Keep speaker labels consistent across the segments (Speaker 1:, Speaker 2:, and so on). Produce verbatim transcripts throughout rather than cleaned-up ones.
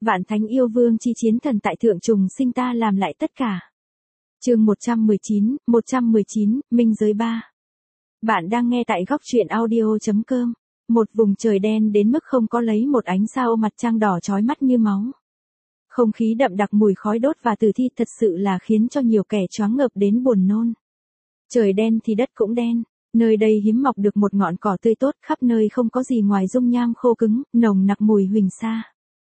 Speaker 1: Vạn thánh yêu vương chi chiến thần tại thượng trùng sinh ta làm lại tất cả. Chương một trăm mười chín, một trăm mười chín, Minh giới ba. Bạn đang nghe tại góc truyện audio chấm com. Một vùng trời đen đến mức không có lấy một ánh sao, mặt trăng đỏ chói mắt như máu. Không khí đậm đặc mùi khói đốt và tử thi thật sự là khiến cho nhiều kẻ choáng ngợp đến buồn nôn. Trời đen thì đất cũng đen, nơi đây hiếm mọc được một ngọn cỏ tươi tốt, khắp nơi không có gì ngoài dung nham khô cứng, nồng nặc mùi huỳnh sa.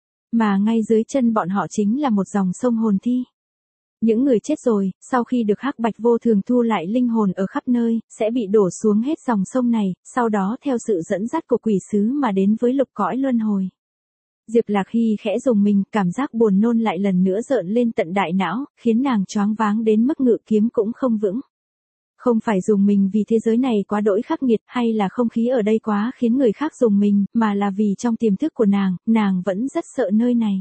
Speaker 1: Mà ngay dưới chân bọn họ chính là một dòng sông hồn thi. Những người chết rồi, sau khi được Hắc Bạch Vô Thường thu lại linh hồn ở khắp nơi, sẽ bị đổ xuống hết dòng sông này, sau đó theo sự dẫn dắt của quỷ sứ mà đến với lục cõi luân hồi. Diệp Lạc Hy khẽ rùng mình, cảm giác buồn nôn lại lần nữa rợn lên tận đại não, khiến nàng choáng váng đến mức ngự kiếm cũng không vững. Không phải rùng mình vì thế giới này quá đỗi khắc nghiệt, hay là không khí ở đây quá khiến người khác rùng mình, mà là vì trong tiềm thức của nàng, nàng vẫn rất sợ nơi này.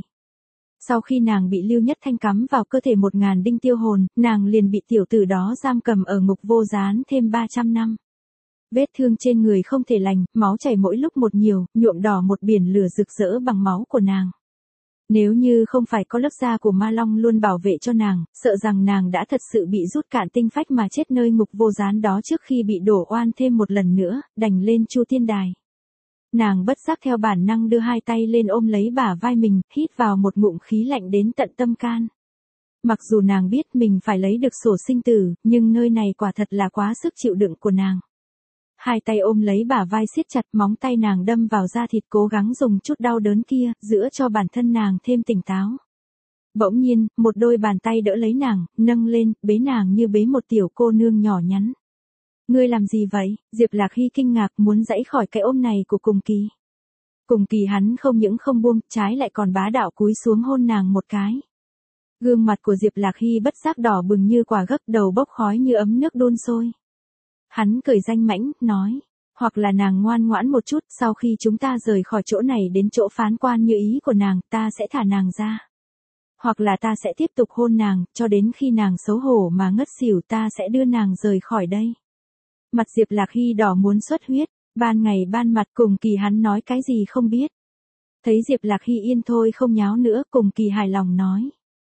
Speaker 1: Sau khi nàng bị Lưu Nhất Thanh cắm vào cơ thể một ngàn đinh tiêu hồn, nàng liền bị tiểu tử đó giam cầm ở ngục vô gián thêm ba trăm năm. Vết thương trên người không thể lành, máu chảy mỗi lúc một nhiều, nhuộm đỏ một biển lửa rực rỡ bằng máu của nàng. Nếu như không phải có lớp da của ma long luôn bảo vệ cho nàng, sợ rằng nàng đã thật sự bị rút cạn tinh phách mà chết nơi ngục vô gián đó trước khi bị đổ oan thêm một lần nữa, đành lên Chu Tiên Đài. Nàng bất giác theo bản năng đưa hai tay lên ôm lấy bả vai mình, hít vào một ngụm khí lạnh đến tận tâm can. Mặc dù nàng biết mình phải lấy được sổ sinh tử, nhưng nơi này quả thật là quá sức chịu đựng của nàng. Hai tay ôm lấy bả vai siết chặt, móng tay nàng đâm vào da thịt, cố gắng dùng chút đau đớn kia, giữ cho bản thân nàng thêm tỉnh táo. Bỗng nhiên, một đôi bàn tay đỡ lấy nàng, nâng lên, bế nàng như bế một tiểu cô nương nhỏ nhắn. Ngươi làm gì vậy? Diệp Lạc Hy kinh ngạc, muốn giãy khỏi cái ôm này của Cùng Kỳ. Cùng Kỳ hắn không những không buông, trái lại còn bá đạo cúi xuống hôn nàng một cái. Gương mặt của Diệp Lạc Hy bất giác đỏ bừng như quả gấc, đầu bốc khói như ấm nước đun sôi. Hắn cười danh mãnh, nói, hoặc là nàng ngoan ngoãn một chút, sau khi chúng ta rời khỏi chỗ này đến chỗ phán quan như ý của nàng, ta sẽ thả nàng ra. Hoặc là ta sẽ tiếp tục hôn nàng, cho đến khi nàng xấu hổ mà ngất xỉu, ta sẽ đưa nàng rời khỏi đây. Mặt Diệp Lạc Hy đỏ muốn xuất huyết, ban ngày ban mặt Cùng Kỳ hắn nói cái gì không biết. Thấy Diệp Lạc Hy yên thôi không nháo nữa, Cùng Kỳ hài lòng nói.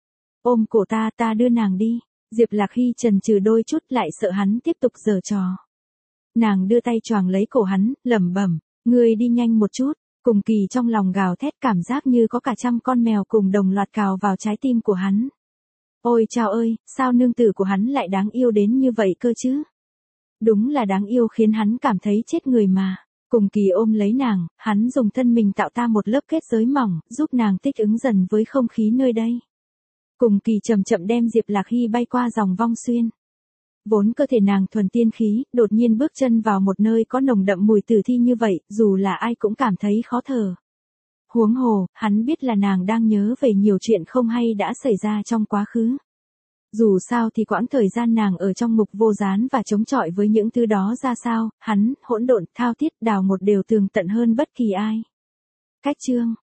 Speaker 1: Ôm cổ ta, ta đưa nàng đi. Diệp Lạc Hy chần chừ đôi chút, lại sợ hắn tiếp tục giở trò. Nàng đưa tay choàng lấy cổ hắn, lẩm bẩm, ngươi đi nhanh một chút. Cùng Kỳ trong lòng gào thét, cảm giác như có cả trăm con mèo cùng đồng loạt cào vào trái tim của hắn. Ôi chao ơi, sao nương tử của hắn lại đáng yêu đến như vậy cơ chứ? Đúng là đáng yêu, khiến hắn cảm thấy chết người mà. Cùng Kỳ ôm lấy nàng, hắn dùng thân mình tạo ra một lớp kết giới mỏng, giúp nàng thích ứng dần với không khí nơi đây. Cùng Kỳ chậm chậm đem Diệp Lạc Hy bay qua dòng vong xuyên. Vốn cơ thể nàng thuần tiên khí, đột nhiên bước chân vào một nơi có nồng đậm mùi tử thi như vậy, dù là ai cũng cảm thấy khó thở. Huống hồ, hắn biết là nàng đang nhớ về nhiều chuyện không hay đã xảy ra trong quá khứ. Dù sao thì quãng thời gian nàng ở trong ngục vô gián và chống chọi với những thứ đó ra sao, hắn, hỗn độn, thao thiết, đào một đều tường tận hơn bất kỳ ai. Cách chương